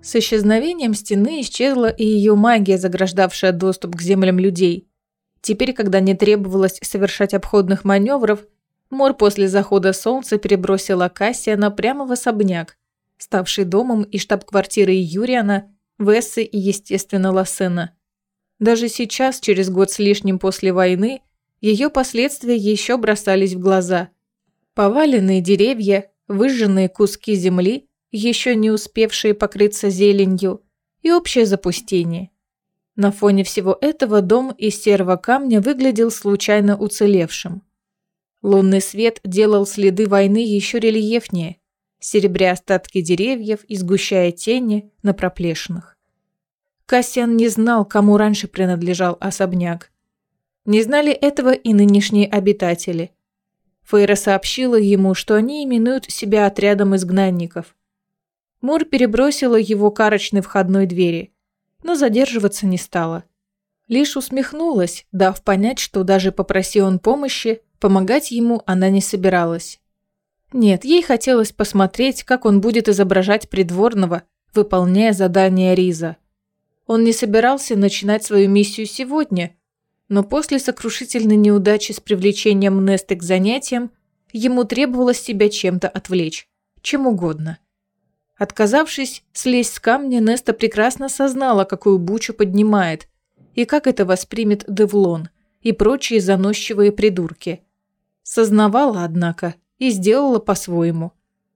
С исчезновением стены исчезла и ее магия, заграждавшая доступ к землям людей. Теперь, когда не требовалось совершать обходных маневров, Мор после захода солнца перебросила Кассиана прямо в особняк, ставший домом и штаб-квартирой Юриана, Вессы и, естественно, Лассена. Даже сейчас, через год с лишним после войны, ее последствия еще бросались в глаза. Поваленные деревья, выжженные куски земли, еще не успевшие покрыться зеленью, и общее запустение. На фоне всего этого дом из серого камня выглядел случайно уцелевшим. Лунный свет делал следы войны еще рельефнее, серебря остатки деревьев и сгущая тени на проплешинах. Кассиан не знал, кому раньше принадлежал особняк. Не знали этого и нынешние обитатели. Фейра сообщила ему, что они именуют себя отрядом изгнанников. Мор перебросила его к арочной входной двери, но задерживаться не стала. Лишь усмехнулась, дав понять, что даже попроси он помощи, помогать ему она не собиралась. Нет, ей хотелось посмотреть, как он будет изображать придворного, выполняя задание Риза. Он не собирался начинать свою миссию сегодня, но после сокрушительной неудачи с привлечением Несты к занятиям ему требовалось себя чем-то отвлечь, чем угодно. Отказавшись слезть с камня, Неста прекрасно сознала, какую бучу поднимает, и как это воспримет Девлон и прочие заносчивые придурки. Сознавала, однако, и сделала по-своему.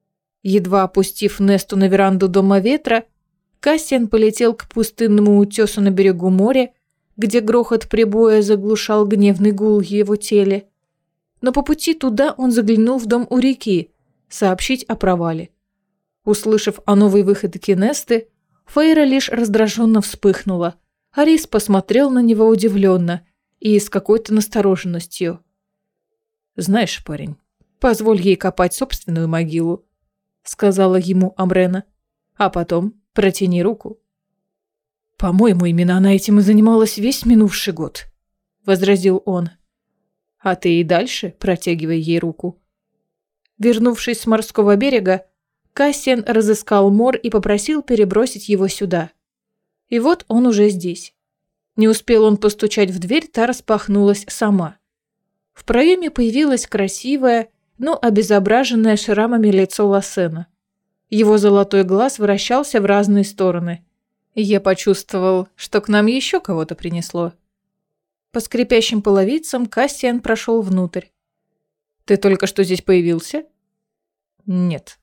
Едва опустив Несту на веранду Дома Ветра, Кассиан полетел к пустынному утесу на берегу моря, где грохот прибоя заглушал гневный гул в его теле. Но по пути туда он заглянул в дом у реки, сообщить о провале. Услышав о новой выходке Несты, Фейра лишь раздраженно вспыхнула, а Рис посмотрел на него удивленно и с какой-то настороженностью. «Знаешь, парень, позволь ей копать собственную могилу», — сказала ему Амрена, «а потом протяни руку». «По-моему, именно она этим и занималась весь минувший год», — возразил он. «А ты и дальше протягивай ей руку». Вернувшись с морского берега, Кассиан разыскал Мор и попросил перебросить его сюда. И вот он уже здесь. Не успел он постучать в дверь, та распахнулась сама. В проеме появилось красивое, но обезображенное шрамами лицо Лассена. Его золотой глаз вращался в разные стороны. Я почувствовал, что к нам еще кого-то принесло. По скрипящим половицам Кассиан прошел внутрь. «Ты только что здесь появился?» «Нет».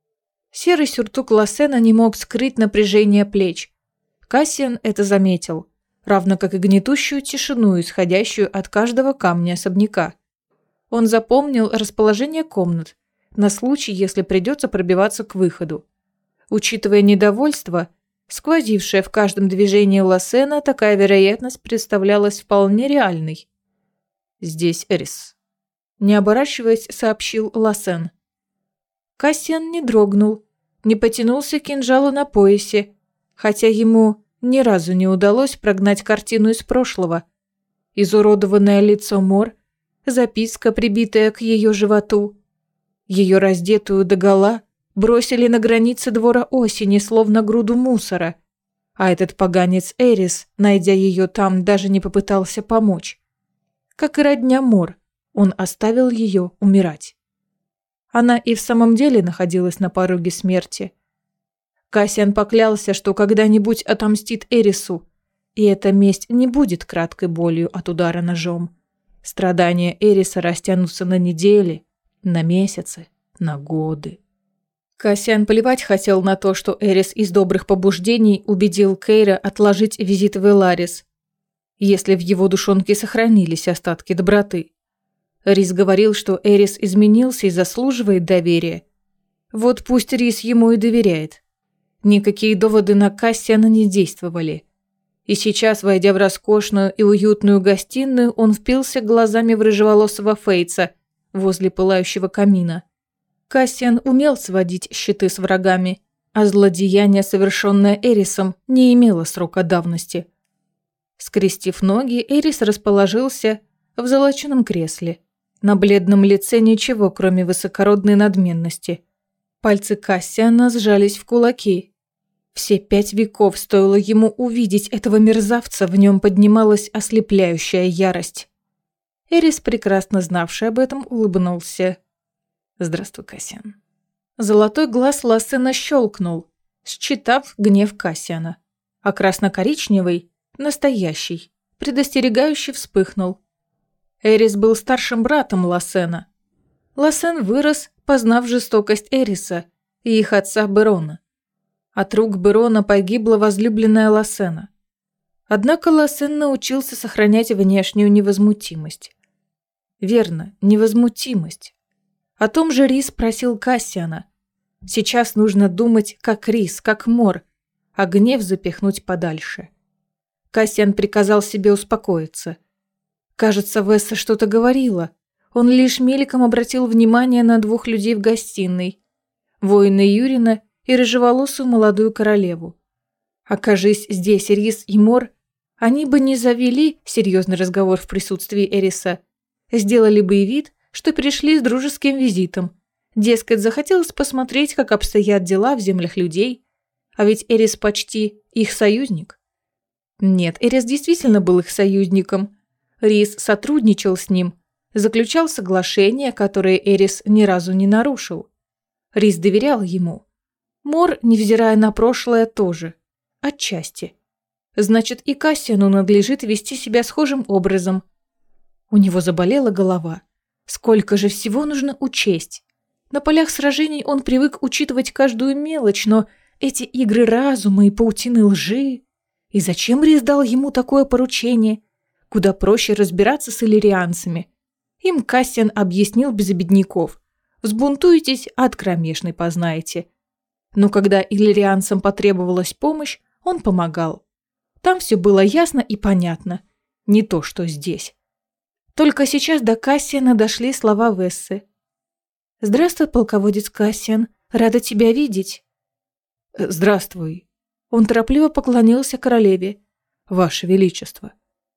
Серый сюртук Лассена не мог скрыть напряжение плеч. Кассиан это заметил, равно как и гнетущую тишину, исходящую от каждого камня особняка. Он запомнил расположение комнат, на случай, если придется пробиваться к выходу. Учитывая недовольство, сквозившее в каждом движении Лассена, такая вероятность представлялась вполне реальной. «Здесь Эрис», – не оборачиваясь, сообщил Лассен. Кассиан не дрогнул, не потянулся к кинжалу на поясе, хотя ему ни разу не удалось прогнать картину из прошлого. Изуродованное лицо Мор, записка, прибитая к ее животу. Ее раздетую догола бросили на границе двора осени, словно груду мусора, а этот поганец Эрис, найдя ее там, даже не попытался помочь. Как и родня Мор, он оставил ее умирать. Она и в самом деле находилась на пороге смерти. Кассиан поклялся, что когда-нибудь отомстит Эрису, и эта месть не будет краткой болью от удара ножом. Страдания Эриса растянутся на недели, на месяцы, на годы. Кассиан плевать хотел на то, что Эрис из добрых побуждений убедил Кейра отложить визит в Эларис, если в его душонке сохранились остатки доброты. Рис говорил, что Эрис изменился и заслуживает доверия. Вот пусть Рис ему и доверяет. Никакие доводы на Кассиана не действовали. И сейчас, войдя в роскошную и уютную гостиную, он впился глазами в рыжеволосого Фейтса возле пылающего камина. Кассиан умел сводить счеты с врагами, а злодеяние, совершенное Эрисом, не имело срока давности. Скрестив ноги, Эрис расположился в золоченом кресле. На бледном лице ничего, кроме высокородной надменности. Пальцы Кассиана сжались в кулаки. Все 5 веков стоило ему увидеть этого мерзавца, в нем поднималась ослепляющая ярость. Эрис, прекрасно знавший об этом, улыбнулся. «Здравствуй, Кассиан». Золотой глаз Лассена щелкнул, считав гнев Кассиана, а красно-коричневый, настоящий, предостерегающий вспыхнул. Эрис был старшим братом Лассена. Лассен вырос, познав жестокость Эриса и их отца Берона. От рук Берона погибла возлюбленная Лассена. Однако Лассен научился сохранять внешнюю невозмутимость. Верно, невозмутимость. О том же Рис просил Кассиана. Сейчас нужно думать как Рис, как Мор, а гнев запихнуть подальше. Кассиан приказал себе успокоиться. Кажется, Весса что-то говорила. Он лишь мельком обратил внимание на 2 людей в гостиной. Воина Юрина и рыжеволосую молодую королеву. Окажись здесь Рис и Мор, они бы не завели серьезный разговор в присутствии Эриса. Сделали бы и вид, что пришли с дружеским визитом. Дескать, захотелось посмотреть, как обстоят дела в землях людей. А ведь Эрис почти их союзник. Нет, Эрис действительно был их союзником. Рис сотрудничал с ним, заключал соглашения, которые Эрис ни разу не нарушил. Рис доверял ему. Мор, невзирая на прошлое, тоже. Отчасти. Значит, и Кассиану надлежит вести себя схожим образом. У него заболела голова. Сколько же всего нужно учесть. На полях сражений он привык учитывать каждую мелочь, но эти игры разума и паутины лжи... И зачем Рис дал ему такое поручение? Куда проще разбираться с иллирианцами. Им Кассиан объяснил без обедняков. Взбунтуетесь, от кромешной познаете. Но когда иллирианцам потребовалась помощь, он помогал. Там все было ясно и понятно. Не то, что здесь. Только сейчас до Кассиана дошли слова Вессы. «Здравствуй, полководец Кассиан. Рада тебя видеть». «Здравствуй». Он торопливо поклонился королеве. «Ваше Величество».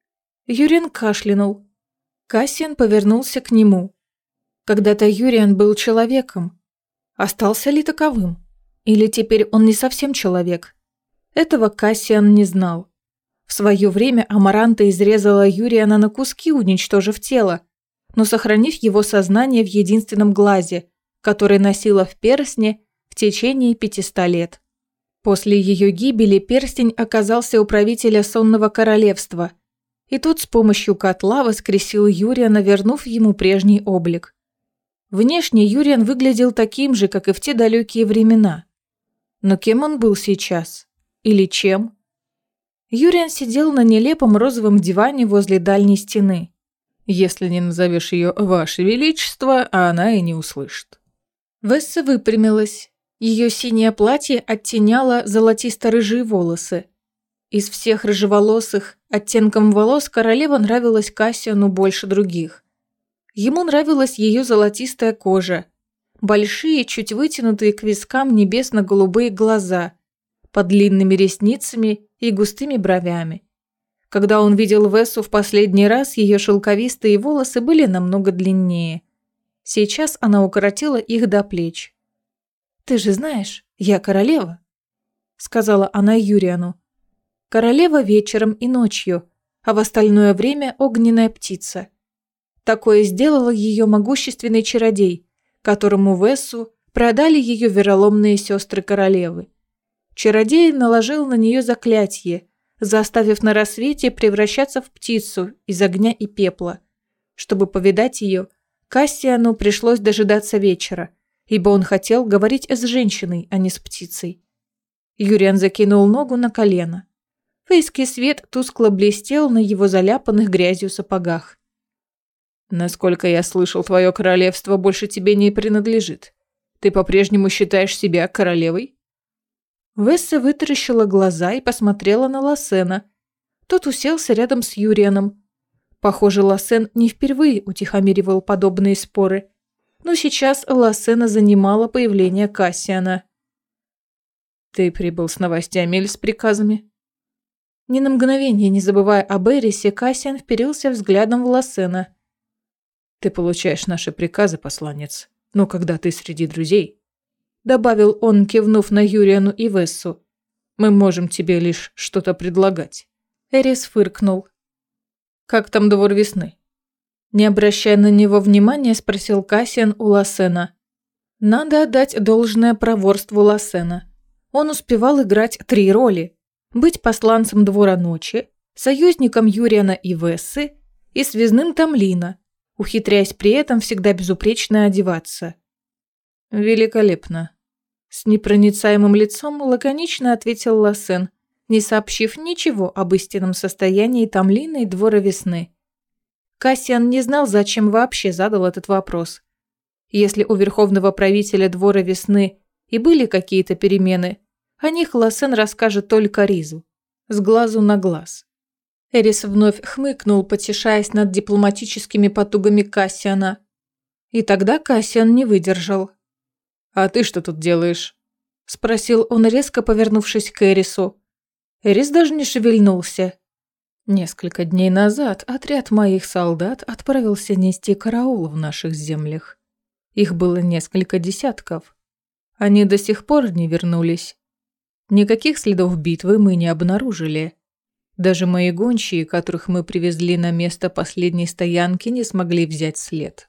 Юриан кашлянул. Кассиан повернулся к нему. Когда-то Юриан был человеком. Остался ли таковым? Или теперь он не совсем человек? Этого Кассиан не знал. В свое время Амаранта изрезала Юриана на куски, уничтожив тело, но сохранив его сознание в единственном глазе, который носила в перстне в течение 500 лет. После ее гибели перстень оказался у правителя Сонного королевства, и тот с помощью котла воскресил Юриана, вернув ему прежний облик. Внешне Юриан выглядел таким же, как и в те далекие времена. Но кем он был сейчас? Или чем? Юриан сидел на нелепом розовом диване возле дальней стены. Если не назовешь ее «Ваше Величество», а она и не услышит. Весса выпрямилась. Ее синее платье оттеняло золотисто-рыжие волосы. Из всех рыжеволосых оттенком волос королева нравилась Кассиану больше других. Ему нравилась ее золотистая кожа, большие, чуть вытянутые к вискам небесно-голубые глаза, под длинными ресницами и густыми бровями. Когда он видел Вессу в последний раз, ее шелковистые волосы были намного длиннее. Сейчас она укоротила их до плеч. «Ты же знаешь, я королева», — сказала она Юриану. «Королева вечером и ночью, а в остальное время огненная птица». Такое сделал ее могущественный чародей, которому Вессу продали ее вероломные сестры королевы. Чародей наложил на нее заклятие, заставив на рассвете превращаться в птицу из огня и пепла. Чтобы повидать ее, Кассиану пришлось дожидаться вечера, ибо он хотел говорить с женщиной, а не с птицей. Юриан закинул ногу на колено. Фейский свет тускло блестел на его заляпанных грязью сапогах. «Насколько я слышал, твое королевство больше тебе не принадлежит. Ты по-прежнему считаешь себя королевой?» Весса вытаращила глаза и посмотрела на Лассена. Тот уселся рядом с Юрианом. Похоже, Лассен не впервые утихомиривал подобные споры. Но сейчас Лассена занимало появление Кассиана. «Ты прибыл с новостями или с приказами?» Ни на мгновение не забывая об Эрисе, Кассиан вперился взглядом в Лассена. «Ты получаешь наши приказы, посланец, но когда ты среди друзей», — добавил он, кивнув на Юриану и Вессу, Мы можем тебе лишь что-то предлагать». Эрис фыркнул. «Как там двор весны?» Не обращая на него внимания, спросил Кассиан у Лассена. Надо отдать должное проворству Лассена. Он успевал играть 3 роли. Быть посланцем двора ночи, союзником Юриана и Вессы и связным Тамлина, ухитряясь при этом всегда безупречно одеваться. «Великолепно», – с непроницаемым лицом лаконично ответил Лассен, не сообщив ничего об истинном состоянии Тамлина и двора весны. Кассиан не знал, зачем вообще задал этот вопрос. Если у верховного правителя двора весны и были какие-то перемены, о них Лассен расскажет только Ризу, с глазу на глаз. Эрис вновь хмыкнул, потешаясь над дипломатическими потугами Кассиана. И тогда Кассиан не выдержал. «А ты что тут делаешь?» – спросил он, резко повернувшись к Эрису. Эрис даже не шевельнулся. «Несколько дней назад отряд моих солдат отправился нести караул в наших землях. Их было несколько десятков. Они до сих пор не вернулись. Никаких следов битвы мы не обнаружили. Даже мои гончие, которых мы привезли на место последней стоянки, не смогли взять след».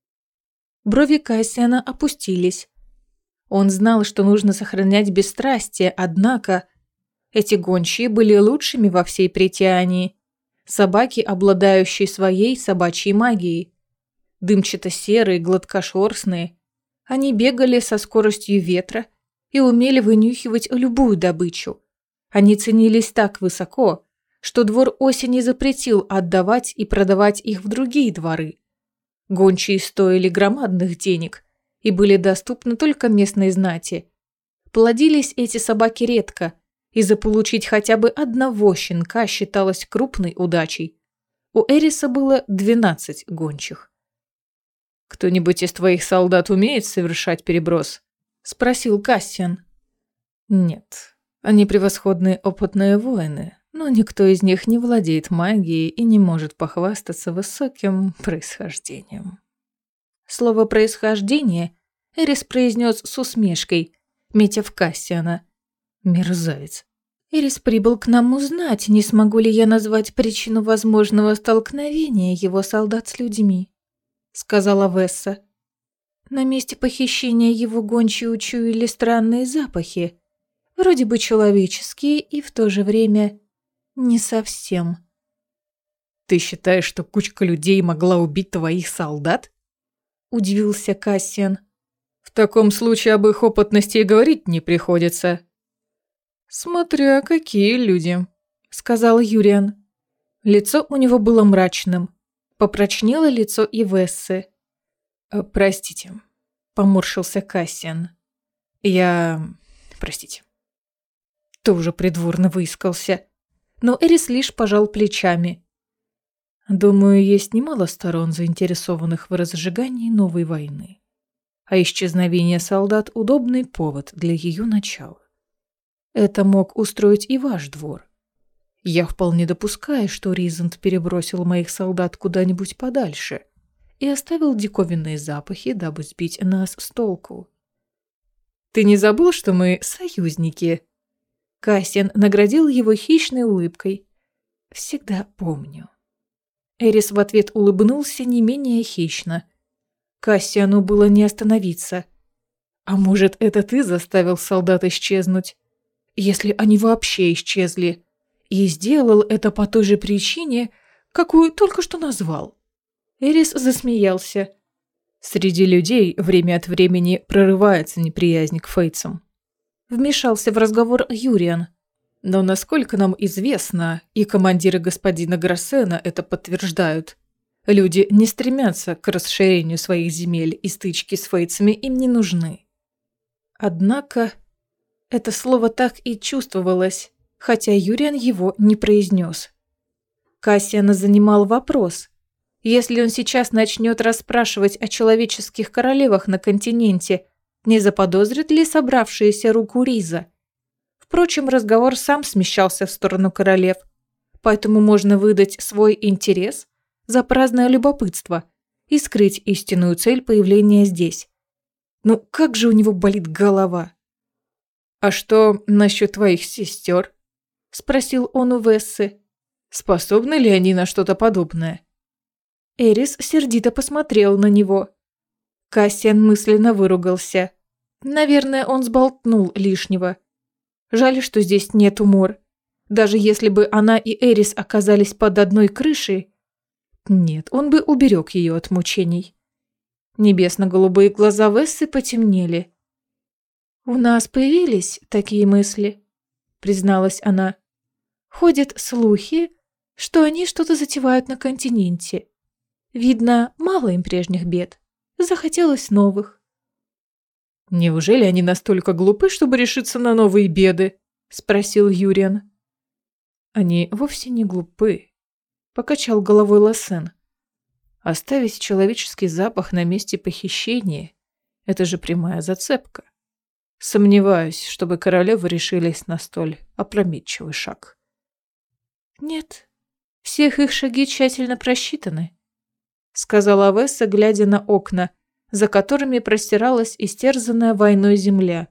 Брови Кассиана опустились. Он знал, что нужно сохранять бесстрастие, однако эти гончие были лучшими во всей Притиании. Собаки, обладающие своей собачьей магией. Дымчато-серые, гладкошерстные. Они бегали со скоростью ветра и умели вынюхивать любую добычу. Они ценились так высоко, что двор осени запретил отдавать и продавать их в другие дворы. Гончие стоили громадных денег и были доступны только местной знати. Плодились эти собаки редко, и заполучить хотя бы одного щенка считалось крупной удачей. У Эриса было 12 гончих. «Кто-нибудь из твоих солдат умеет совершать переброс?» – спросил Кассиан. «Нет, они превосходные опытные воины, но никто из них не владеет магией и не может похвастаться высоким происхождением». Слово «происхождение» Эрис произнес с усмешкой, метя в Кассиана. «Мерзавец». Эрис прибыл к нам узнать, не смогу ли я назвать причину возможного столкновения его солдат с людьми, сказала Весса. На месте похищения его гончие учуяли странные запахи, вроде бы человеческие и в то же время не совсем. «Ты считаешь, что кучка людей могла убить твоих солдат?» – удивился Кассиан. «В таком случае об их опытности и говорить не приходится». «Смотря какие люди», – сказал Юриан. Лицо у него было мрачным. Попрочнело лицо и Вессы. «Простите», – поморщился Кассиан. Простите». Тоже придворно выискался. Но Эрис лишь пожал плечами. «Думаю, есть немало сторон, заинтересованных в разжигании новой войны. А исчезновение солдат – удобный повод для ее начала. Это мог устроить и ваш двор. Я вполне допускаю, что Ризент перебросил моих солдат куда-нибудь подальше и оставил диковинные запахи, дабы сбить нас с толку. Ты не забыл, что мы союзники?» Кассиан наградил его хищной улыбкой. «Всегда помню». Эрис в ответ улыбнулся не менее хищно. Кассиану было не остановиться. «А может, это ты заставил солдат исчезнуть? Если они вообще исчезли. И сделал это по той же причине, какую только что назвал». Эрис засмеялся. «Среди людей время от времени прорывается неприязнь к фейцам». Вмешался в разговор Юриан. «Но насколько нам известно, и командиры господина Грассена это подтверждают, люди не стремятся к расширению своих земель, и стычки с фейцами им не нужны». Однако это слово так и чувствовалось, хотя Юриан его не произнес. Кассиана занимал вопрос. Если он сейчас начнет расспрашивать о человеческих королевах на континенте, не заподозрит ли собравшиеся руку Риза? Впрочем, разговор сам смещался в сторону королев, поэтому можно выдать свой интерес за праздное любопытство и скрыть истинную цель появления здесь. Ну как же у него болит голова? «А что насчет твоих сестер?» – спросил он у Вессы. «Способны ли они на что-то подобное?» Эрис сердито посмотрел на него. Кассиан мысленно выругался. Наверное, он сболтнул лишнего. Жаль, что здесь нет Мор. Даже если бы она и Эрис оказались под одной крышей, нет, он бы уберег ее от мучений. Небесно-голубые глаза Вессы потемнели. «У нас появились такие мысли», — призналась она. «Ходят слухи, что они что-то затевают на континенте. Видно, мало им прежних бед. Захотелось новых». «Неужели они настолько глупы, чтобы решиться на новые беды?» – спросил Юриан. «Они вовсе не глупы», – покачал головой Лассен. «Оставить человеческий запах на месте похищения – это же прямая зацепка. Сомневаюсь, чтобы королевы решились на столь опрометчивый шаг». «Нет, всех их шаги тщательно просчитаны», – сказала Весса, глядя на окна, за которыми простиралась истерзанная войной земля.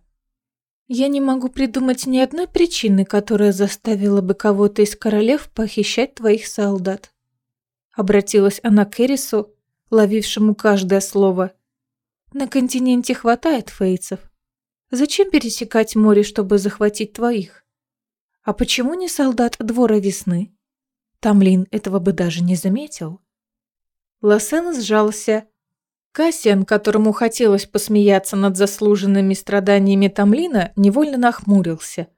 «Я не могу придумать ни одной причины, которая заставила бы кого-то из королев похищать твоих солдат». Обратилась она к Эрису, ловившему каждое слово. «На континенте хватает фейцев. Зачем пересекать море, чтобы захватить твоих? А почему не солдат Двора Весны? Тамлин этого бы даже не заметил». Лассен сжался. Кассиан, которому хотелось посмеяться над заслуженными страданиями Тамлина, невольно нахмурился.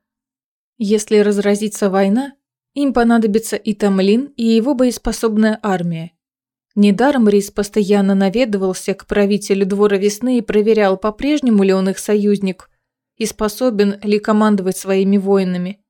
Если разразится война, им понадобится и Тамлин, и его боеспособная армия. Недаром Рис постоянно наведывался к правителю Двора Весны и проверял, по-прежнему ли он их союзник и способен ли командовать своими воинами.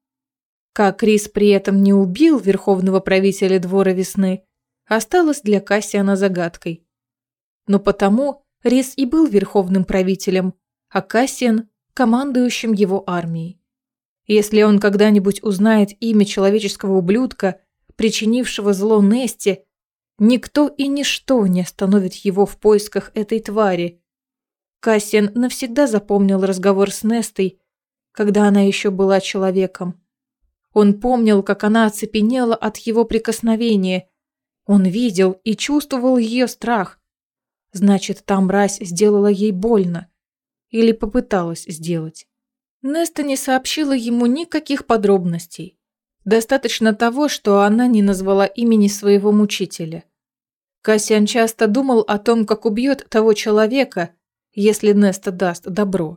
Как Рис при этом не убил верховного правителя Двора Весны, осталось для Кассиана загадкой. Но потому Рис и был верховным правителем, а Кассиан – командующим его армией. Если он когда-нибудь узнает имя человеческого ублюдка, причинившего зло Несте, никто и ничто не остановит его в поисках этой твари. Кассиан навсегда запомнил разговор с Нестой, когда она еще была человеком. Он помнил, как она оцепенела от его прикосновения. Он видел и чувствовал ее страх. Значит, та мразь сделала ей больно. Или попыталась сделать. Неста не сообщила ему никаких подробностей. Достаточно того, что она не назвала имени своего мучителя. Кассиан часто думал о том, как убьет того человека, если Неста даст добро.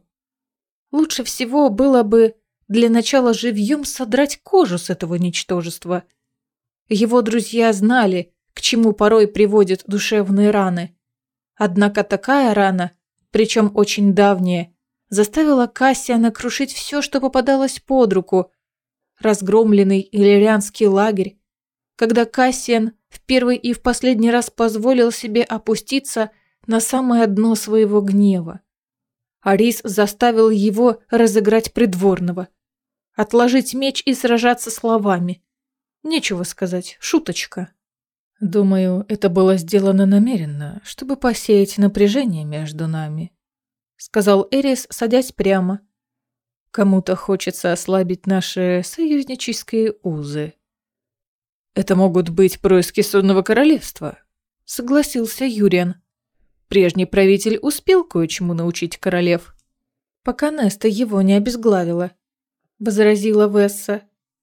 Лучше всего было бы для начала живьем содрать кожу с этого ничтожества. Его друзья знали, к чему порой приводят душевные раны. Однако такая рана, причем очень давняя, заставила Кассиана крушить все, что попадалось под руку. Разгромленный иллирианский лагерь, когда Кассиан в первый и в последний раз позволил себе опуститься на самое дно своего гнева. Арис заставил его разыграть придворного, отложить меч и сражаться словами. Нечего сказать, шуточка. «Думаю, это было сделано намеренно, чтобы посеять напряжение между нами», — сказал Эрис, садясь прямо. «Кому-то хочется ослабить наши союзнические узы». «Это могут быть происки Сонного Королевства», — согласился Юриан. «Прежний правитель успел кое-чему научить королев». «Пока Неста его не обезглавила», — возразила Весса.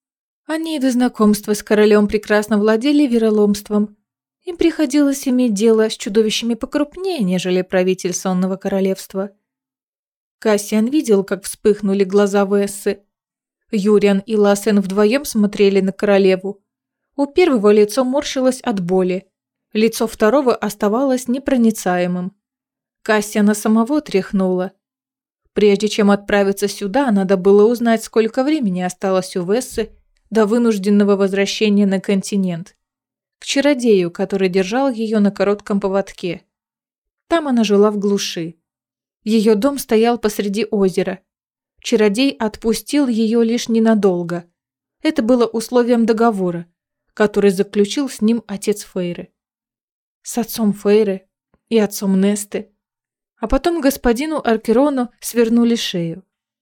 Они до знакомства с королем прекрасно владели вероломством. Им приходилось иметь дело с чудовищами покрупнее, нежели правитель Сонного Королевства. Кассиан видел, как вспыхнули глаза Вессы. Юриан и Лассен вдвоем смотрели на королеву. У первого лицо морщилось от боли, лицо второго оставалось непроницаемым. Кассиана самого тряхнуло. Прежде чем отправиться сюда, надо было узнать, сколько времени осталось у Вессы до вынужденного возвращения на континент, к чародею, который держал ее на коротком поводке. Там она жила в глуши. Ее дом стоял посреди озера. Чародей отпустил ее лишь ненадолго. Это было условием договора, который заключил с ним отец Фейры. С отцом Фейры и отцом Несты. А потом господину Аркерону свернули шею.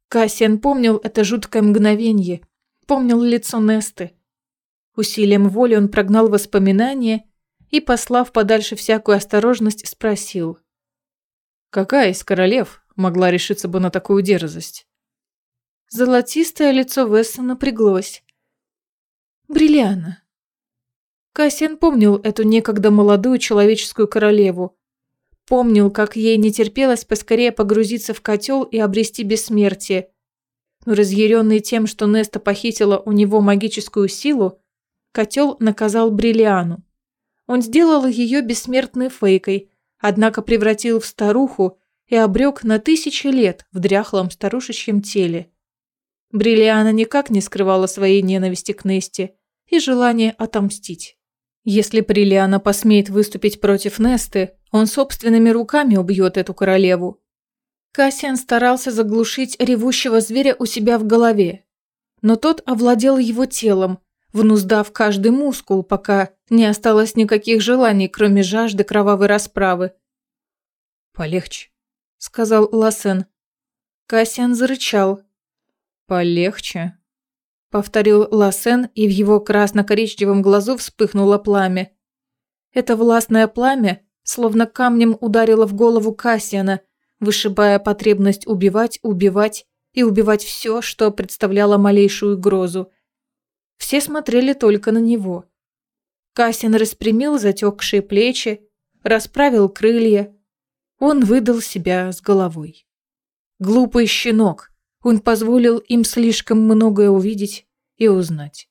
Кассиан помнил это жуткое мгновение, помнил лицо Несты. Усилием воли он прогнал воспоминания и, послав подальше всякую осторожность, спросил: «Какая из королев могла решиться бы на такую дерзость?» Золотистое лицо Весса напряглось. «Бриллиана». Кассиан помнил эту некогда молодую человеческую королеву. Помнил, как ей не терпелось поскорее погрузиться в котел и обрести бессмертие. Но разъяренный тем, что Неста похитила у него магическую силу, котел наказал Бриллиану. Он сделал ее бессмертной фейкой, однако превратил в старуху и обрек на 1000 лет в дряхлом старушечьем теле. Бриллиана никак не скрывала своей ненависти к Несте и желания отомстить. Если Бриллиана посмеет выступить против Несты, он собственными руками убьет эту королеву. Кассиан старался заглушить ревущего зверя у себя в голове, но тот овладел его телом, внуздав каждый мускул, пока не осталось никаких желаний, кроме жажды кровавой расправы. «Полегче», — сказал Лассен. Кассиан зарычал. «Полегче», — повторил Лассен, и в его красно-коричневом глазу вспыхнуло пламя. Это властное пламя словно камнем ударило в голову Кассиана, вышибая потребность убивать, убивать и убивать все, что представляло малейшую угрозу. Все смотрели только на него. Кассиан распрямил затекшие плечи, расправил крылья. Он выдал себя с головой. Глупый щенок. Он позволил им слишком многое увидеть и узнать.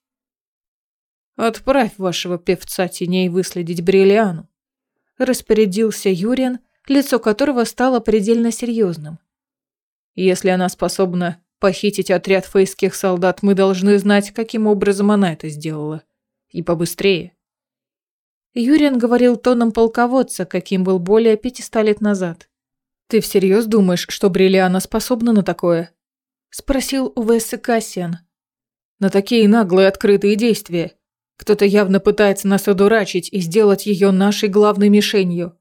«Отправь вашего певца теней выследить Бриллиану», – распорядился Юриан, лицо которого стало предельно серьезным. «Если она способна похитить отряд фейских солдат, мы должны знать, каким образом она это сделала. И побыстрее». Юриан говорил тоном полководца, каким был более 500 лет назад. «Ты всерьез думаешь, что Бриллиана способна на такое?» – спросил у Вессы Кассиан. «На такие наглые открытые действия. Кто-то явно пытается нас одурачить и сделать ее нашей главной мишенью».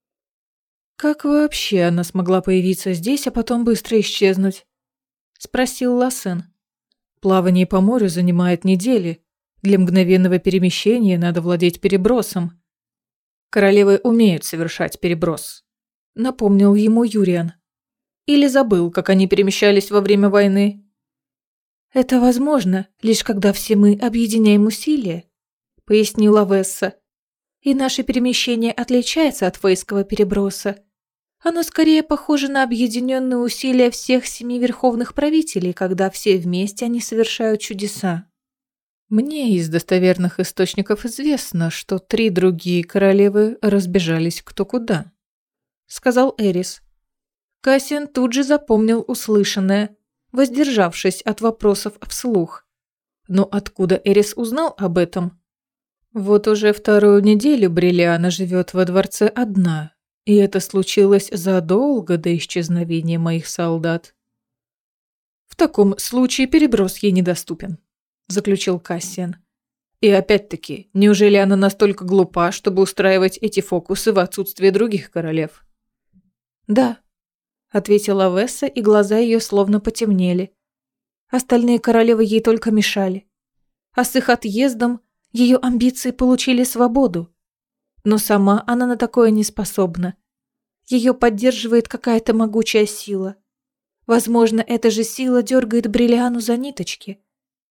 «Как вообще она смогла появиться здесь, а потом быстро исчезнуть?» – спросил Лассен. «Плавание по морю занимает недели. Для мгновенного перемещения надо владеть перебросом. Королевы умеют совершать переброс», – напомнил ему Юриан. «Или забыл, как они перемещались во время войны?» «Это возможно, лишь когда все мы объединяем усилия», – пояснила Весса. «И наше перемещение отличается от фейского переброса. Оно скорее похоже на объединенные усилия всех 7 верховных правителей, когда все вместе они совершают чудеса». «Мне из достоверных источников известно, что 3 другие королевы разбежались кто куда», – сказал Эрис. Кассиан тут же запомнил услышанное, воздержавшись от вопросов вслух. Но откуда Эрис узнал об этом? «Вот уже 2-ю неделю Бриллиана живет во дворце одна, и это случилось задолго до исчезновения моих солдат». «В таком случае переброс ей недоступен», – заключил Кассиан. «И опять-таки, неужели она настолько глупа, чтобы устраивать эти фокусы в отсутствие других королев?» «Да», – ответила Весса, и глаза ее словно потемнели. Остальные королевы ей только мешали. А с их отъездом ее амбиции получили свободу. Но сама она на такое не способна. Ее поддерживает какая-то могучая сила. Возможно, эта же сила дергает Бриллиану за ниточки».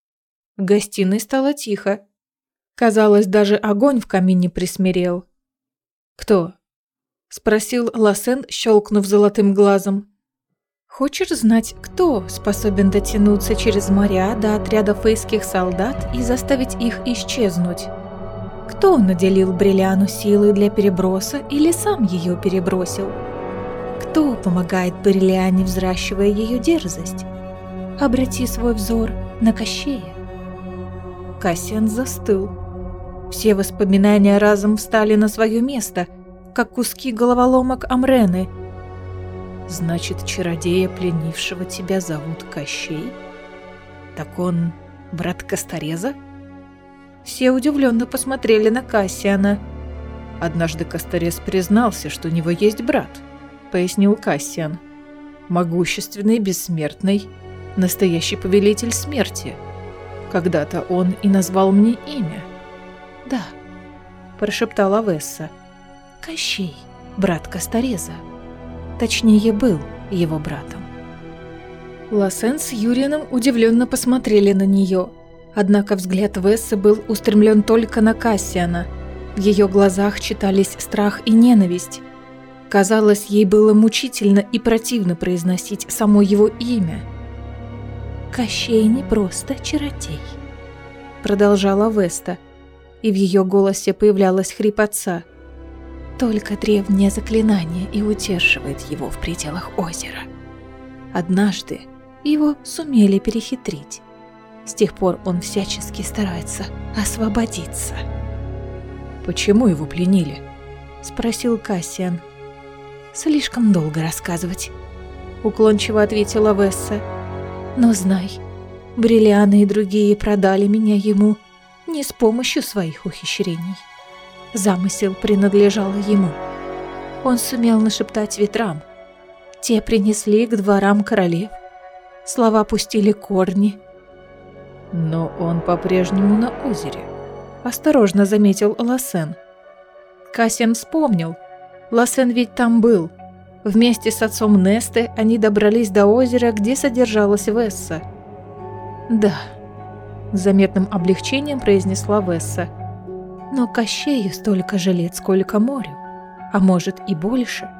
В гостиной стало тихо. Казалось, даже огонь в камине присмирел. «Кто?» – спросил Лассен, щелкнув золотым глазом. «Хочешь знать, кто способен дотянуться через моря до отряда фейских солдат и заставить их исчезнуть? Кто наделил Бриллиану силой для переброса или сам ее перебросил? Кто помогает Бриллиане, взращивая ее дерзость? Обрати свой взор на Кощея». Кассиан застыл. Все воспоминания разом встали на свое место, как куски головоломок Амрены. «Значит, чародея, пленившего тебя, зовут Кощей? Так он брат Костореза?» Все удивленно посмотрели на Кассиана. «Однажды Косторез признался, что у него есть брат», — пояснил Кассиан. «Могущественный, бессмертный настоящий повелитель смерти. Когда-то он и назвал мне имя». «Да», – прошептала Весса. «Кощей, брат Костореза. Точнее, был его братом». Лосен с Юрианом удивленно посмотрели на нее. Однако взгляд Вессы был устремлен только на Кассиана. В ее глазах читались страх и ненависть. Казалось, ей было мучительно и противно произносить само его имя. «Кощей не просто чародей», – продолжала Веста, и в ее голосе появлялась хрипотца. «Только древнее заклинание и удерживает его в пределах озера. Однажды его сумели перехитрить. С тех пор он всячески старается освободиться». «Почему его пленили?» – спросил Кассиан. «Слишком долго рассказывать», – уклончиво ответила Весса. «Но знай, Бриллианы и другие продали меня ему не с помощью своих ухищрений. Замысел принадлежал ему. Он сумел нашептать ветрам. Те принесли к дворам королев. Слова пустили корни». «Но он по-прежнему на озере», – осторожно заметил Лосен. Кассиан вспомнил. Лосен ведь там был. Вместе с отцом Несты они добрались до озера, где содержалась Весса. «Да», – с заметным облегчением произнесла Весса. «Но Кощею столько же лет, сколько морю, а может и больше».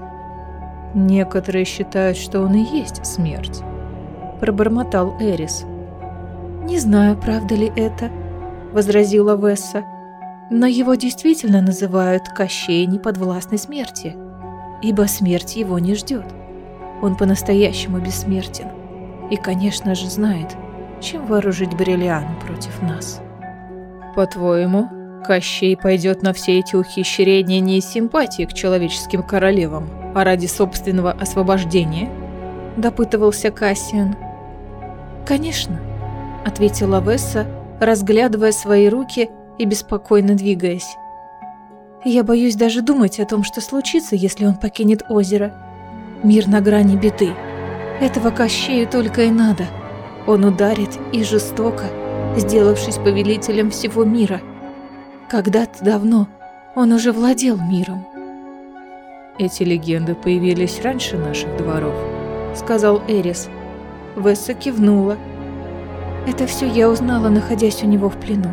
«Некоторые считают, что он и есть смерть», – пробормотал Эрис. «Не знаю, правда ли это», – возразила Весса. «Но его действительно называют Кощей неподвластной смерти, ибо смерть его не ждет. Он по-настоящему бессмертен и, конечно же, знает, чем вооружить Бриллиану против нас». «По-твоему, Кощей пойдет на все эти ухищрения не из симпатии к человеческим королевам, а ради собственного освобождения?» – допытывался Кассиан. «Конечно», – ответила Весса, разглядывая свои руки и беспокойно двигаясь. «Я боюсь даже думать о том, что случится, если он покинет озеро. Мир на грани беды. Этого Кощею только и надо. Он ударит и жестоко, сделавшись повелителем всего мира. Когда-то давно он уже владел миром». «Эти легенды появились раньше наших дворов», – сказал Эрис. Весса кивнула. «Это все я узнала, находясь у него в плену».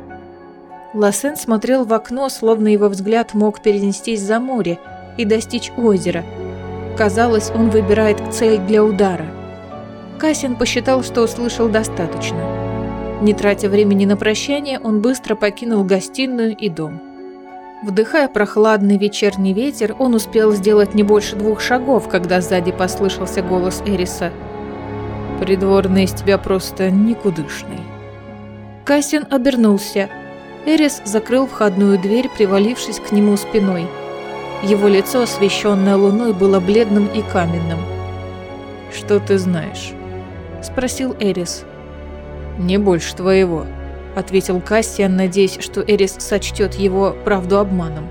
Лосен смотрел в окно, словно его взгляд мог перенестись за море и достичь озера. Казалось, он выбирает цель для удара. Кассиан посчитал, что услышал достаточно. Не тратя времени на прощание, он быстро покинул гостиную и дом. Вдыхая прохладный вечерний ветер, он успел сделать не больше 2 шагов, когда сзади послышался голос Эриса. «Придворный из тебя просто никудышный». Кассиан обернулся. Эрис закрыл входную дверь, привалившись к нему спиной. Его лицо, освещенное луной, было бледным и каменным. «Что ты знаешь?» – спросил Эрис. «Не больше твоего», – ответил Кассиан, надеясь, что Эрис сочтет его правду обманом.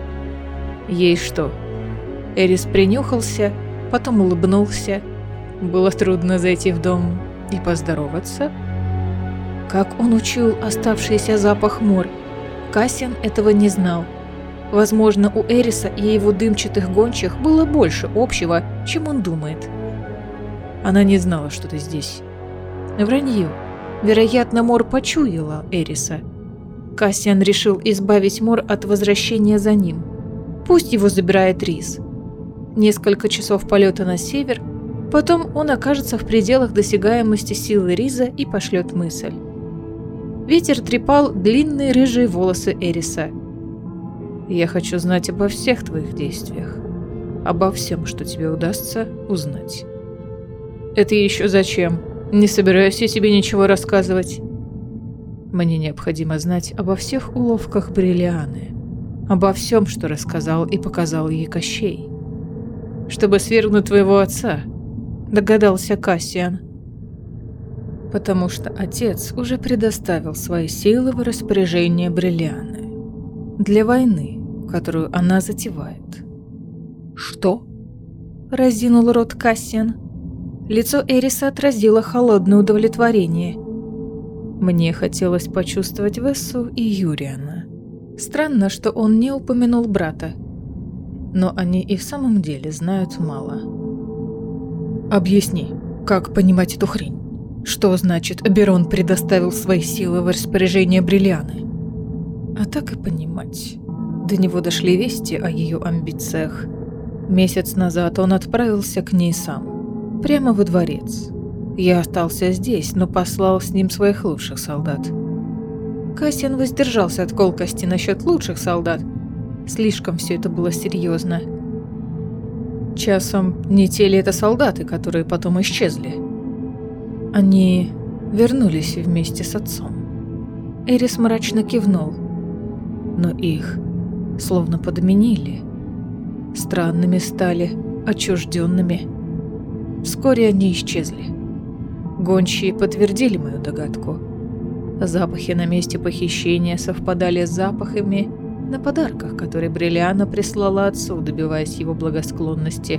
«Ей что?» Эрис принюхался, потом улыбнулся. «Было трудно зайти в дом и поздороваться?» Как он учуял оставшийся запах мор, Кассиан этого не знал. Возможно, у Эриса и его дымчатых гончих было больше общего, чем он думает. «Она не знала, что ты здесь». Вранье. Вероятно, Мор почуяла Эриса. Кассиан решил избавить Мор от возвращения за ним. Пусть его забирает Рис. Несколько часов полета на север, потом он окажется в пределах досягаемости силы Риза и пошлет мысль. Ветер трепал длинные рыжие волосы Эриса. «Я хочу знать обо всех твоих действиях, обо всем, что тебе удастся узнать». «Это еще зачем? Не собираюсь я тебе ничего рассказывать». «Мне необходимо знать обо всех уловках Бриллианы, обо всем, что рассказал и показал ей Кощей». «Чтобы свергнуть твоего отца», – догадался Кассиан. «Потому что отец уже предоставил свои силы в распоряжение Бриллианы для войны, которую она затевает». «Что?» – разинул рот Кассиан. Лицо Эриса отразило холодное удовлетворение. Мне хотелось почувствовать Вессу и Юриана. Странно, что он не упомянул брата. Но они и в самом деле знают мало. Объясни, как понимать эту хрень? Что значит, Берон предоставил свои силы в распоряжение Бриллианы? А так и понимать. До него дошли вести о ее амбициях. Месяц назад он отправился к ней сам. Прямо во дворец. Я остался здесь, но послал с ним своих лучших солдат. Кассиан воздержался от колкости насчет лучших солдат. Слишком все это было серьезно. Часом не те ли это солдаты, которые потом исчезли? Они вернулись вместе с отцом. Эрис мрачно кивнул. Но их словно подменили. Странными стали, отчужденными. Вскоре они исчезли. Гончие подтвердили мою догадку. Запахи на месте похищения совпадали с запахами на подарках, которые Бриллиана прислала отцу, добиваясь его благосклонности.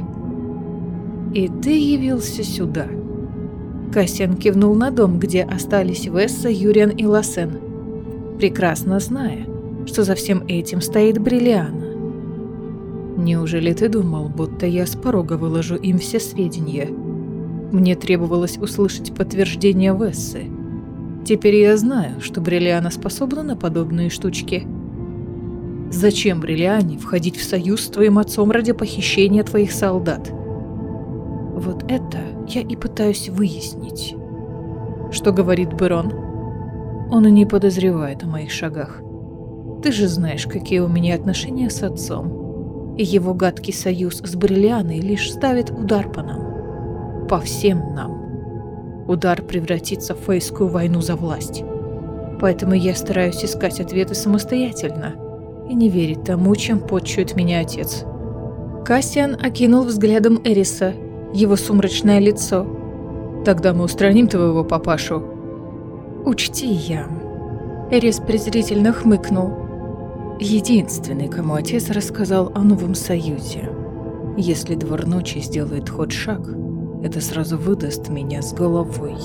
«И ты явился сюда». Кассиан кивнул на дом, где остались Весса, Юриан и Лассен, прекрасно зная, что за всем этим стоит Бриллиана. «Неужели ты думал, будто я с порога выложу им все сведения? Мне требовалось услышать подтверждение Вессы. Теперь я знаю, что Бриллиана способна на подобные штучки. Зачем Бриллиане входить в союз с твоим отцом ради похищения твоих солдат? Вот это я и пытаюсь выяснить». «Что говорит Берон?» «Он и не подозревает о моих шагах. Ты же знаешь, какие у меня отношения с отцом. И его гадкий союз с Бриллианой лишь ставит удар по нам. По всем нам. Удар превратится в фейскую войну за власть. Поэтому я стараюсь искать ответы самостоятельно и не верить тому, чем почует меня отец». Кассиан окинул взглядом Эриса, его сумрачное лицо. «Тогда мы устраним твоего папашу». «Учти, Ян». Эрис презрительно хмыкнул. «Единственный, кому отец рассказал о новом союзе. Если двор ночи сделает хоть шаг, это сразу выдаст меня с головой».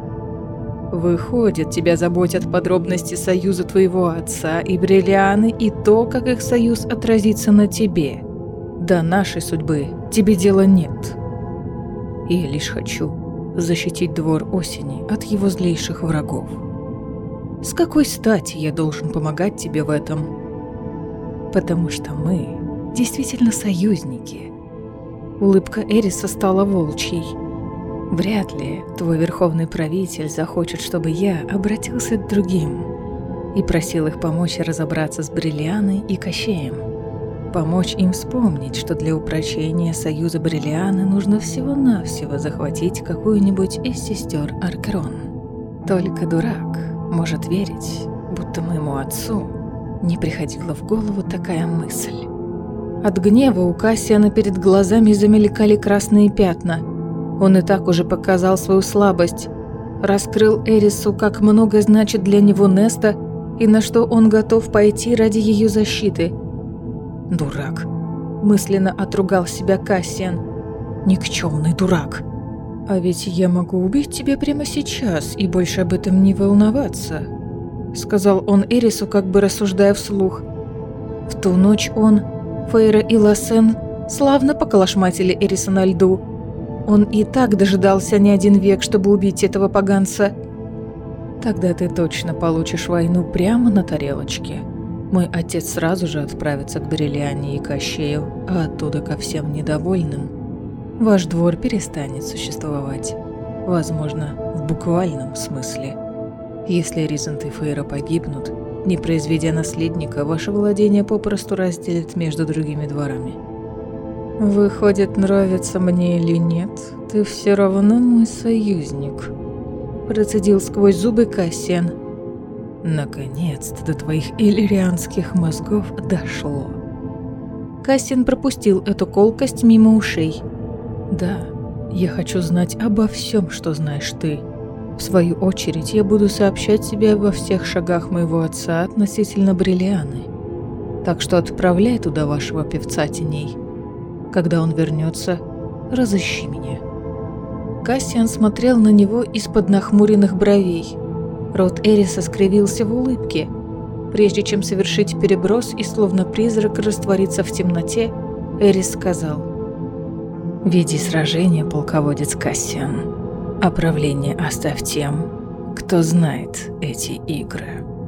«Выходит, тебя заботят подробности союза твоего отца и Бриллианы и то, как их союз отразится на тебе. До нашей судьбы тебе дела нет. И я лишь хочу защитить двор осени от его злейших врагов. С какой стати я должен помогать тебе в этом? Потому что мы действительно союзники». Улыбка Эриса стала волчьей. «Вряд ли твой верховный правитель захочет, чтобы я обратился к другим и просил их помочь разобраться с Бриллианой и Кощеем. Помочь им вспомнить, что для упрочения союза Бриллианы нужно всего-навсего захватить какую-нибудь из сестер Аркерон. Только дурак может верить, будто моему отцу не приходила в голову такая мысль». От гнева у Кассиана перед глазами замелькали красные пятна. Он и так уже показал свою слабость. Раскрыл Эрису, как много значит для него Неста и на что он готов пойти ради ее защиты. «Дурак», – мысленно отругал себя Кассиан. «Никчемный дурак. А ведь я могу убить тебя прямо сейчас и больше об этом не волноваться», – сказал он Эрису, как бы рассуждая вслух. В ту ночь он, Фейра и Лассен славно поколошматили Эриса на льду. Он и так дожидался не один век, чтобы убить этого поганца. «Тогда ты точно получишь войну прямо на тарелочке. Мой отец сразу же отправится к Бриллиане и Кощею, а оттуда ко всем недовольным. Ваш двор перестанет существовать. Возможно, в буквальном смысле. Если Ризент и Фейра погибнут, не произведя наследника, ваше владение попросту разделят между другими дворами. Выходит, нравится мне или нет, ты все равно мой союзник», – процедил сквозь зубы Кассиан. «Наконец-то до твоих иллирианских мозгов дошло». Кассиан пропустил эту колкость мимо ушей. «Да, я хочу знать обо всем, что знаешь ты. В свою очередь, я буду сообщать тебе обо всех шагах моего отца относительно Бриллианы. Так что отправляй туда вашего певца теней. Когда он вернется, разыщи меня». Кассиан смотрел на него из-под нахмуренных бровей. Рот Эриса скривился в улыбке. Прежде чем совершить переброс и словно призрак раствориться в темноте, Эрис сказал: «Веди сражение, полководец Кассиан. А правление оставь тем, кто знает эти игры».